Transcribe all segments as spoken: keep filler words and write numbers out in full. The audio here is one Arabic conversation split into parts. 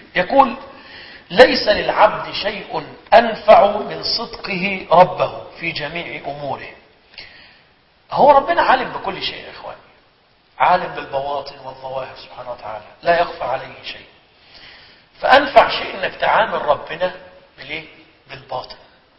يقول ليس للعبد شيء أنفع من صدقه ربه في جميع أموره. هو ربنا عالم بكل شيء يا إخواني، عالم بالبواطن والظواهر سبحانه وتعالى، لا يخفى عليه شيء. فأنفع شيء أنك تعامل ربنا بالإيه؟ بالباطن.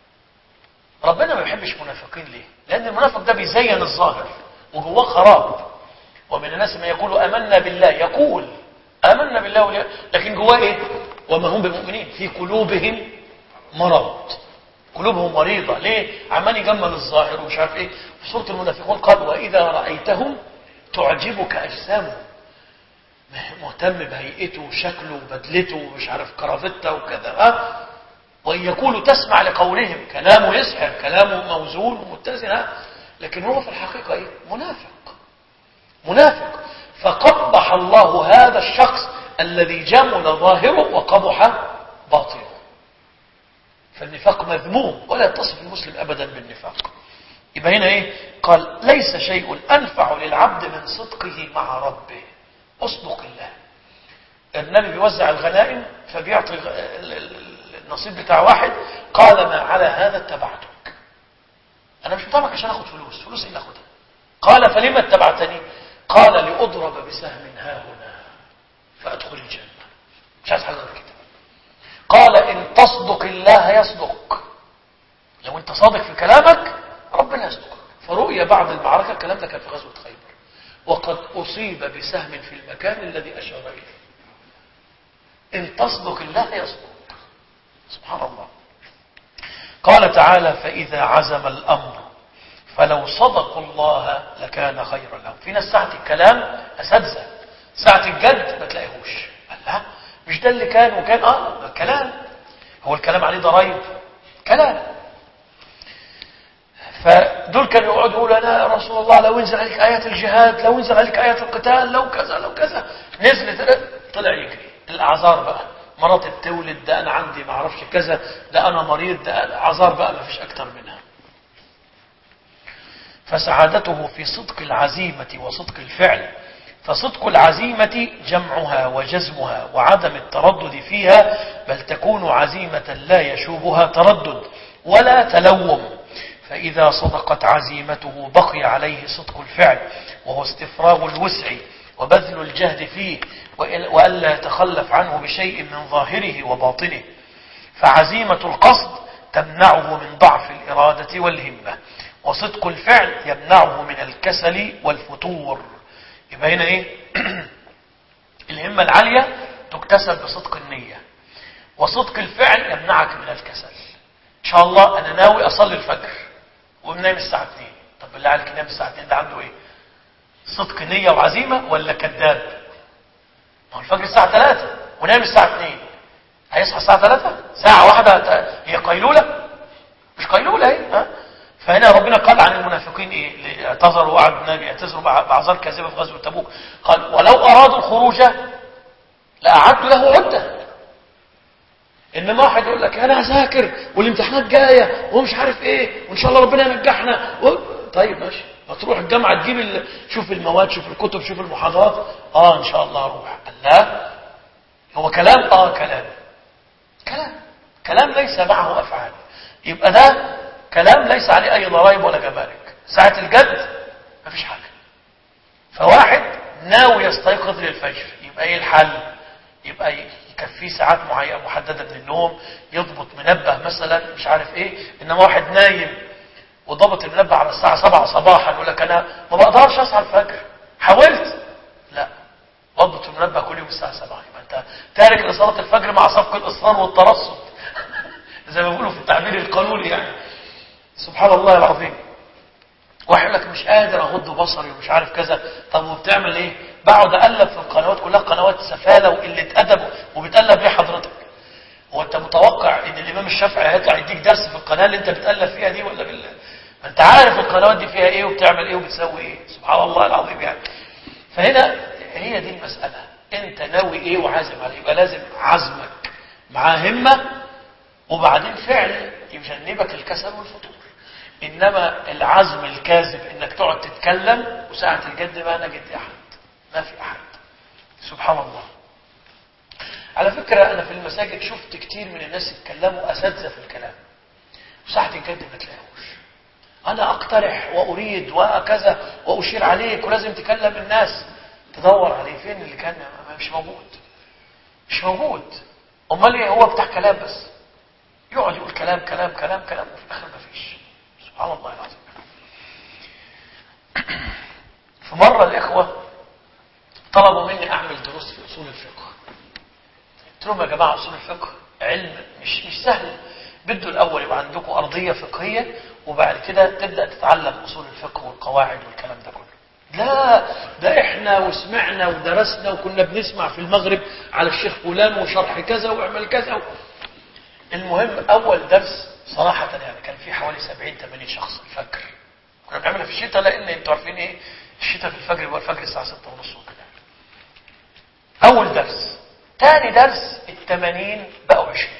ربنا ما بيحبش منافقين. ليه؟ لأن المنافق ده بيزين الظاهر وجواه خراب. ومن الناس من يقول آمنا بالله، يقول آمنا بالله وليه؟ لكن جواه إيه؟ وما هم بمؤمنين، في قلوبهم مرض، قلوبهم مريضة. ليه؟ عمال يجمل الظاهر ومش عارف إيه. في سورة المنافقون قال وإذا رأيتهم تعجبك أجسامهم، مهتم بهيئته وشكله وبدلته ومش عارف كرافتة وكذا. أه؟ وإن يقولوا تسمع لقولهم، كلامه يسحر، كلامه موزون ومتزن، لكن هو في الحقيقة إيه؟ منافق. منافق. فقبح الله هذا الشخص الذي جمل ظاهره وقبح باطنه. فالنفاق مذموم ولا يتصف المسلم أبدا بالنفاق. يبقى هنا إيه؟ قال ليس شيء أنفع للعبد من صدقه مع ربه. أصدق الله. النبي بيوزع الغنائم فبيعطي النصيب بتاع واحد، قال ما على هذا اتبعتك. أنا مش متابعك عشان أخذ فلوس، فلوس إيه أخذها؟ قال فلما اتبعتني؟ قال لأضرب بسهم ها هنا فأدخل الجنة. مش عايز حاجة غير كده. قال إن تصدق الله يصدق. لو أنت صادق في كلامك ربنا يصدقك. فرؤيا بعد المعركة، الكلام ده كان في غزوة خيبر، وقد أصيب بسهم في المكان الذي أشار إليه. إن تصدق الله يصدق. سبحان الله. قال تعالى فإذا عزم الأمر فلو صدقوا الله لكان خيرا لهم. في ناس ساعة الكلام أساتذة، ساعة الجد ما تلاقيهوش. لا مش ده اللي كان وكان اه كلام. هو الكلام عليه ضرائب كلام. فدول كانوا يقعدوا يقولوا انا يا رسول الله لو انزل عليك آيات الجهاد، لو انزل عليك آيات القتال، لو كذا لو كذا. نزلت طلع يجري. الأعذار بقى، مرات بتولد، ده انا عندي ما اعرفش كذا، ده انا مريض، ده اعذار بقى ما فيش اكتر منها. فسعادته في صدق العزيمة وصدق الفعل. فصدق العزيمة جمعها وجزمها وعدم التردد فيها، بل تكون عزيمة لا يشوبها تردد ولا تلوم. فإذا صدقت عزيمته بقي عليه صدق الفعل، وهو استفراغ الوسع وبذل الجهد فيه، وألا يتخلف عنه بشيء من ظاهره وباطنه. فعزيمة القصد تمنعه من ضعف الإرادة والهمة، وصدق الفعل يمنعه من الكسل والفتور. يبقى هنا ايه؟ الهمة العالية تكتسب بصدق النية، وصدق الفعل يمنعك من الكسل. ان شاء الله انا ناوي اصلي الفجر وبنام الساعة اتنين. طب بالله عليك نام الساعة اتنين ده عنده ايه؟ صدق نية وعزيمة ولا كذاب؟ ما هو الفجر الساعة تلاتة ونام الساعة اتنين، هيصحى الساعة تلاتة؟ ساعة واحدة هي قيلولة؟ مش قيلولة هي. ها؟ فهنا ربنا قال عن المنافقين ايه؟ اعتذروا وعد النبي اعتذروا باعذار كاذبه في غزوه تبوك. قال ولو ارادوا الخروج لاعدوا له عده. انما واحد يقول لك انا هذاكر والامتحانات جايه ومش عارف ايه وان شاء الله ربنا ينجحنا و... طيب ماشي، هتروح الجامعه تجيب ال... شوف المواد، شوف الكتب، شوف المحاضرات. اه ان شاء الله اروح. لا هو كلام، اه كلام كلام كلام ليس معه افعال. يبقى ده كلام ليس عليه أي ضرائب ولا جمارك. ساعة الجد مفيش حاجة. فواحد ناوي يستيقظ للفجر، يبقى ايه الحل؟ يبقى يكفيه ساعات معينة محددة من النوم، يضبط منبه مثلا مش عارف ايه. انما واحد نايم وضبط المنبه على الساعة سبعة صباحا يقول لك انا ما بقدرش اصحى الفجر، حاولت. لا، ضبط المنبه كل يوم الساعة سبعة. يبقى انت تارك لصلاة الفجر مع سبق الاصرار والترصد زي ما بيقولوا في التعبير القانوني يعني. سبحان الله العظيم. واحد يقول لك مش قادر اغض بصري ومش عارف كذا. طب وبتعمل ايه؟ بقعد اقلب في القنوات كلها، قنوات سفاله وقله ادب. وبتقلب ليه حضرتك؟ هو انت متوقع ان الامام الشافعي هيطلع يديك درس في القناه اللي انت بتقلب فيها دي ولا بالله؟ ما انت عارف القنوات دي فيها ايه وبتعمل ايه وبتسوي ايه. سبحان الله العظيم يعني. فهنا هي دي المساله، انت ناوي ايه وعازم عليه. يبقى لازم عزمك مع همه، وبعدين فعل يجنبك الكسل والفتور. انما العزم الكاذب انك تقعد تتكلم وساعة الجد ما نجد احد، ما في احد. سبحان الله. على فكرة أنا في المساجد شفت كتير من الناس يتكلموا أساتذة في الكلام، وساعة الجد ما تلاقوش. أنا أقترح وأريد وكذا وأشير عليك ولازم تكلم الناس، تدور عليه فين اللي كان مش موجود، مش موجود. أمال إيه؟ هو بتاع كلام بس، يقعد يقول كلام كلام كلام كلام وفي الآخر ما فيش. سبحان الله العظيم. في مرة الإخوة طلبوا مني أعمل دروس في أصول الفقه. قلت لهم يا جماعة أصول الفقه علم مش مش سهل، بده الأول يبقى عندكم أرضية فقهية وبعد كده تبدأ تتعلم أصول الفقه والقواعد والكلام ده كله. لا، ده إحنا وسمعنا ودرسنا وكنا بنسمع في المغرب على الشيخ فلان وشرح كذا وعمل كذا. المهم أول درس صراحة يعني كان في حوالي سبعين ثمانين شخص الفجر، كنا بنعملها في الشتاء لأن أنتوا عارفين إيه الشتاء في الفجر يبقى الفجر الساعة ستة ونص وكده. أول درس. ثاني درس الثمانين بقوا عشرين.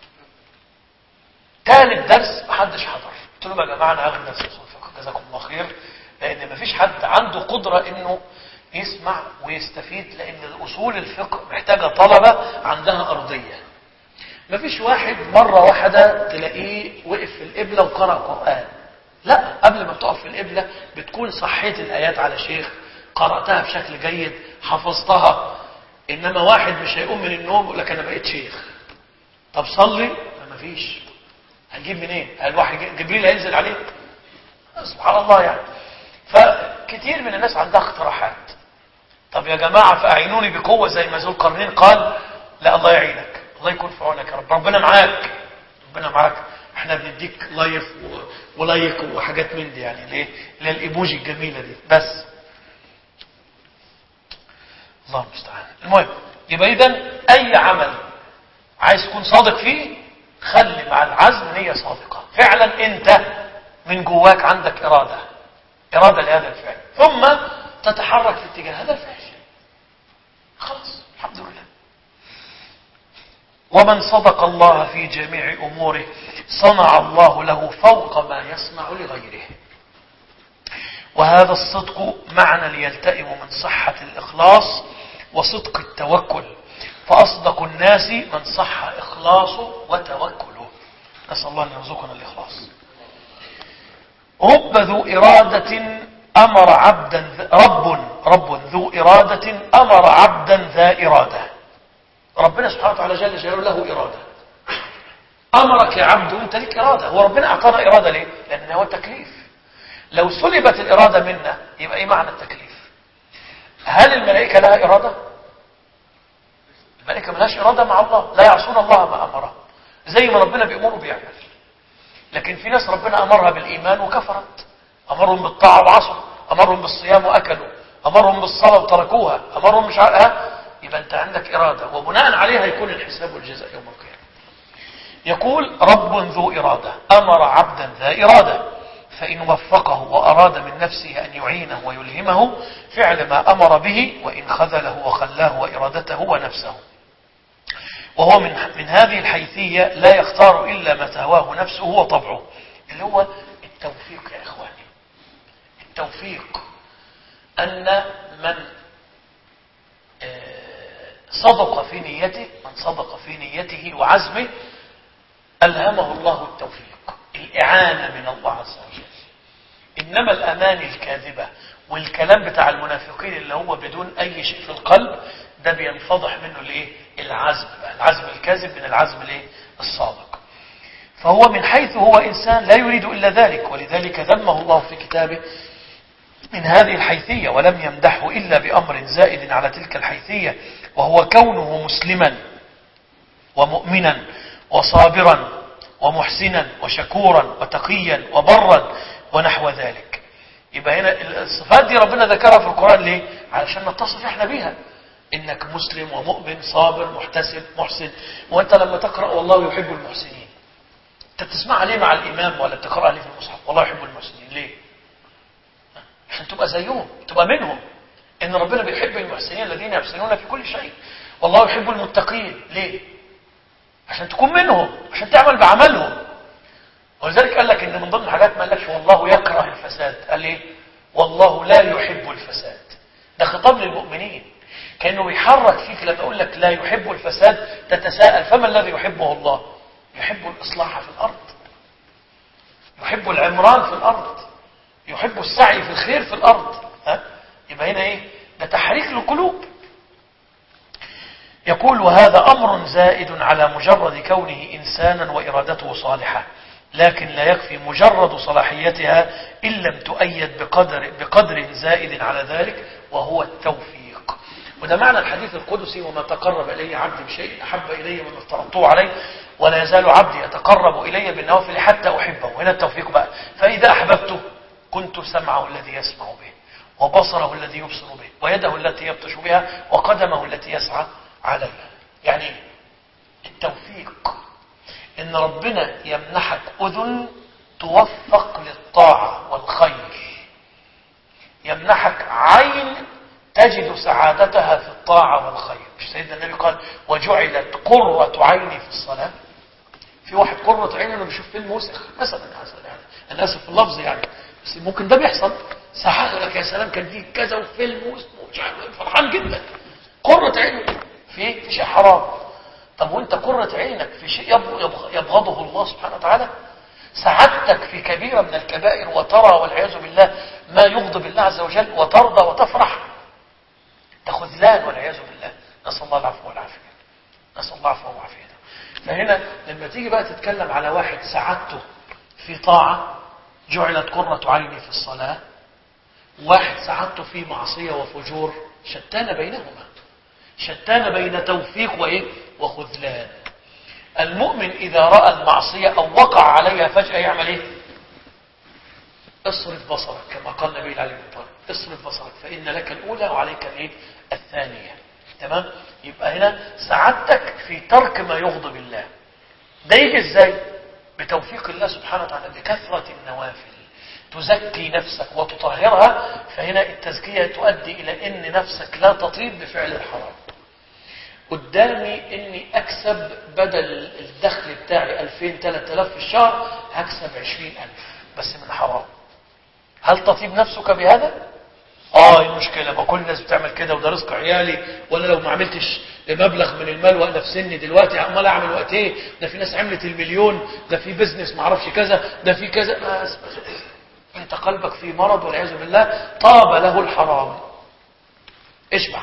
ثالث درس محدش حضر. قلت لهم يا جماعة أنا هاخد درس أصول الفقه جزاكم الله خير، لأن مفيش حد عنده قدرة إنه يسمع ويستفيد، لأن أصول الفقه محتاجة طلبة عندها أرضية. مفيش واحد مرة واحدة تلاقيه وقف في القبلة وقرأ قرآن. لا، قبل ما تقف في القبلة بتكون صحيت الآيات على شيخ، قرأتها بشكل جيد، حفظتها. إنما واحد مش هيقوم من النوم يقول لك أنا بقيت شيخ. طب صلي، ما فيش. هنجيب منين؟ الوحي جبريل هينزل عليه؟ سبحان الله يعني. فكتير من الناس عندها اقتراحات. طب يا جماعة فأعينوني بقوة زي ما ذو القرنين قال. لا، الله يعينك، الله يكون في عونك يا رب، ربنا معاك، ربنا معاك. احنا بنديك لايف ولايك وحاجات من دي يعني ليه؟ اللي هي الايموجي الجميلة دي بس. الله المستعان. المهم يبقى اذا اي عمل عايز تكون صادق فيه خلي مع العزم نية صادقة. فعلا انت من جواك عندك ارادة ارادة لهذا الفعل، ثم تتحرك في اتجاه هذا الفعل. خلاص الحمد لله. ومن صدق الله في جميع اموره صنع الله له فوق ما يصنع لغيره. وهذا الصدق معنى ليلتئم من صحة الإخلاص وصدق التوكل، فأصدق الناس من صح إخلاصه وتوكله. نسأل الله أن يرزقنا الإخلاص. رب ذو إرادة أمر عبدا رب رب ذو إرادة أمر عبدا ذا إرادة. ربنا سبحانه وتعالى جل جلاله له إرادة. أمرك يا عبد أنت لك إرادة. هو ربنا أعطانا إرادة ليه؟ لأنه هو التكليف. لو سلبت الإرادة منا يبقى إيه معنى التكليف؟ هل الملائكة لها إرادة؟ الملائكة ملهاش إرادة مع الله، لا يعصون الله ما أمره، زي ما ربنا بيأمره بيعمل. لكن في ناس ربنا أمرها بالإيمان وكفرت، أمرهم بالطاعة وعصوا، أمرهم بالصيام وأكلوا، أمرهم بالصلاة وتركوها، أمرهم مش عارفها. يبقى أنت عندك إرادة وبناء عليها يكون الحساب والجزاء يوم القيامة. يقول رب ذو إرادة أمر عبدا ذا إرادة، فإن وفقه وأراد من نفسه أن يعينه ويلهمه فعل ما أمر به، وإن خذله وخلاه وإرادته ونفسه. وهو من, من هذه الحيثية لا يختار إلا ما تهواه نفسه وطبعه، اللي هو التوفيق يا إخواني. التوفيق أن من صدق في نيته، من صدق في نيته وعزمه ألهمه الله التوفيق، الإعانة من الله عز وجل. إنما الأماني الكاذبة والكلام بتاع المنافقين اللي هو بدون أي شيء في القلب ده بينفضح منه الايه؟ العزم بقى. العزم الكاذب من العزم الايه؟ الصادق. فهو من حيث هو إنسان لا يريد إلا ذلك، ولذلك ذمه الله في كتابه من هذه الحيثية ولم يمدحه إلا بأمر زائد على تلك الحيثية، وهو كونه مسلما ومؤمنا وصابرا ومحسنا وشكورا وتقيا وبرا ونحو ذلك. يبقى هنا الصفات دي ربنا ذكرها في القرآن ليه؟ علشان نتصف احنا بيها. انك مسلم ومؤمن صابر محتسب محسن. وانت لما تقرأ والله يحب المحسنين، انت بتسمعها ليه مع الامام ولا بتقرأها ليه في المصحف؟ والله يحب المحسنين ليه؟ عشان تبقى زيهم، تبقى منهم. ان ربنا بيحب المحسنين الذين يحسنون في كل شيء. والله يحب المتقين ليه؟ عشان تكون منهم، عشان تعمل بعملهم. ولذلك قال لك ان من ضمن الحاجات ما قالكش والله يكره الفساد، قال ايه؟ والله لا يحب الفساد. ده خطاب للمؤمنين. كأنه بيحرك فيك. لما يقول لك لا يحب الفساد تتساءل فما الذي يحبه الله؟ يحب الإصلاح في الأرض، يحب العمران في الأرض، يحب السعي في الخير في الأرض. ها؟ يبقى هنا إيه؟ ده تحريك للقلوب. يقول وهذا أمر زائد على مجرد كونه إنسانا وإرادته صالحة، لكن لا يكفي مجرد صلاحيتها إن لم تؤيد بقدر, بقدر زائد على ذلك وهو التوفيق. وده معنى الحديث القدسي: وما تقرب إلي عبدي بشيء أحب إلي مما افترضته عليه ولا يزال عبدي يتقرب إلي بالنوافل حتى أحبه. وهنا التوفيق بقى: فإذا أحببته كنت سمعه الذي يسمع به، وبصره الذي يبصر به، ويده التي يبطش بها، وقدمه التي يسعى عليها. يعني التوفيق إن ربنا يمنحك أذن توفق للطاعة والخير، يمنحك عين تجد سعادتها في الطاعة والخير. مش سيدنا النبي قال: وجعلت قرة عيني في الصلاة؟ في واحد قرة عينه انه بيشوف فيلم وسخ مثلا، يعني انا اسف في اللفظ يعني، بس ممكن ده بيحصل. ساعات لك يا سلام كان فيه كذا وفيلم واسمه فرحان جدا، قرة عينه في في شيء حرام. طب وانت قرة عينك في شيء يبغضه الله سبحانه وتعالى؟ سعادتك في كبيرة من الكبائر وترى والعياذ بالله ما يغضب الله عز وجل وترضى وتفرح، ده خذلان والعياذ بالله. نسأل الله العفو والعافية، نسأل الله العفو والعافية. فهنا لما تيجي بقى تتكلم على واحد سعادته في طاعة جعلت قرة عيني في الصلاة، واحد سعادته في معصية وفجور، شتان بينهما، شتان بين توفيق وإيه؟ وخذلان. المؤمن إذا رأى المعصية أو وقع عليها فجأة يعمل إيه؟ اصرف بصرك، كما قال النبي عليه الصلاة والسلام: اصرف بصرك فإن لك الأولى وعليك الإيه؟ الثانية. تمام؟ يبقى هنا سعادتك في ترك ما يغضب الله. ده يجي ازاي؟ بتوفيق الله سبحانه وتعالى، بكثرة النوافل تزكي نفسك وتطهرها. فهنا التزكية تؤدي إلى أن نفسك لا تطيب بفعل الحرام. قدامي اني اكسب بدل الدخل بتاعي ألفين ثلاثة آلاف في الشهر هكسب عشرين ألف بس من حرام. هل تطيب نفسك بهذا؟ اه المشكلة ما كل الناس بتعمل كده وده رزق عيالي، وانا لو ما عملتش مبلغ من المال وانا في سني دلوقتي امال اعمل وقت ايه؟ ده في ناس عملت المليون، ده في بزنس ما اعرفش كذا، ده في كذا. ما انت قلبك في مرض والعياذ بالله، طاب له الحرام. اشبع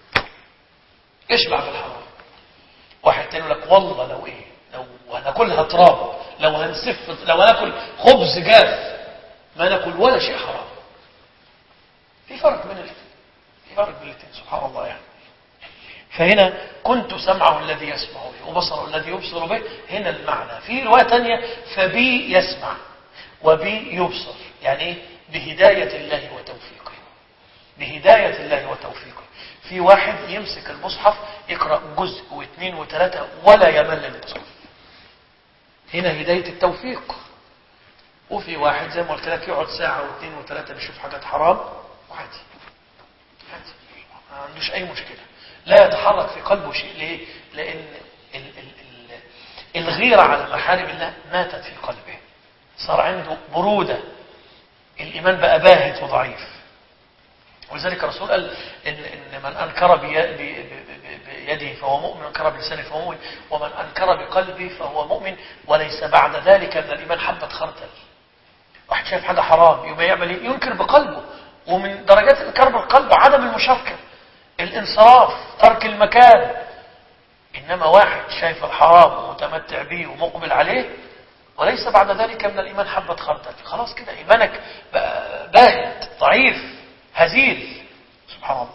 اشبع بالحرام. واحد تاني يقول لك والله لو ايه، لو هناكلها تراب، لو هنسف، لو هناكل خبز جاف ما ناكل ولا شيء حرام. في فرق بين الاثنين، في فرق بين الاثنين سبحان الله يعني. فهنا كنت سمعه الذي يسمع به وبصره الذي يبصر به. هنا المعنى. في رواية تانية: فبي يسمع وبي يبصر. يعني ايه؟ بهداية الله وتوفيقه، بهداية الله وتوفيقه. في واحد يمسك المصحف يقرأ جزء واثنين وثلاثة ولا يمل المصحف، هنا هداية التوفيق. وفي واحد زي ما قلت لك يقعد ساعة واثنين وثلاثة بيشوف حاجات حرام وعادي عادي ما عندوش أي مشكلة، لا يتحرك في قلبه شيء. ليه؟ لأن ال ال ال الغيرة على محارم الله ماتت في قلبه، صار عنده برودة، الإيمان بقى باهت وضعيف. ولذلك الرسول قال إن, إن من أنكر بيده فهو مؤمن، وأنكر بلسانه فهو مؤمن، ومن أنكر بقلبه فهو مؤمن، وليس بعد ذلك من الإيمان حبة خردل. واحد شايف حاجة حرام يبقى يعمل إيه؟ ينكر بقلبه. ومن درجات الإنكار بالقلب عدم المشاركة، الانصراف، ترك المكان. إنما واحد شايف الحرام ومتمتع به ومقبل عليه وليس بعد ذلك من الإيمان حبة خردل، خلاص كده إيمانك باهت ضعيف هزيل سبحان الله.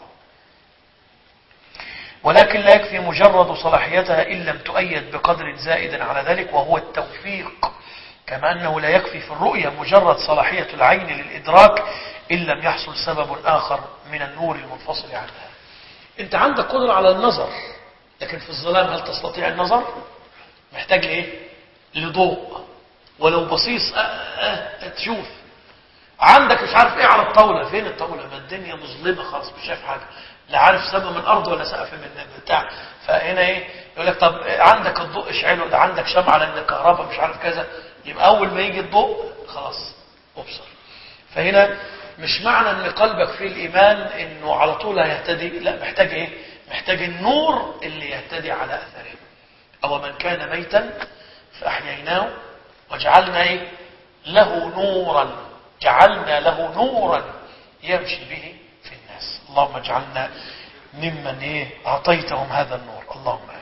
ولكن لا يكفي مجرد صلاحيتها إن لم تؤيد بقدر زائد على ذلك وهو التوفيق. كما أنه لا يكفي في الرؤية مجرد صلاحية العين للإدراك إن لم يحصل سبب آخر من النور المنفصل عنها. أنت عندك قدرة على النظر، لكن في الظلام هل تستطيع النظر؟ محتاج لإيه؟ لضوء ولو بصيص أه أه تشوف. عندك مش عارف ايه على الطاولة، فين الطاولة؟ ما الدنيا مظلمة خالص مش شايف حاجة، لا عارف سما من الارض ولا سقف من بتاع. فهنا ايه؟ يقول لك طب عندك الضوء اشعله، ده عندك شمعة لان الكهرباء مش عارف كذا. يبقى اول ما يجي الضوء خلاص ابصر. فهنا مش معنى ان قلبك فيه الايمان انه على طول هيهتدي، لا محتاج ايه؟ محتاج النور اللي يهتدي على أثره. أو من كان ميتا فأحييناه وجعلنا إيه؟ له نورا، جعلنا له نورا يمشي به في الناس. اللهم اجعلنا ممن إيه؟ أعطيتهم هذا النور. اللهم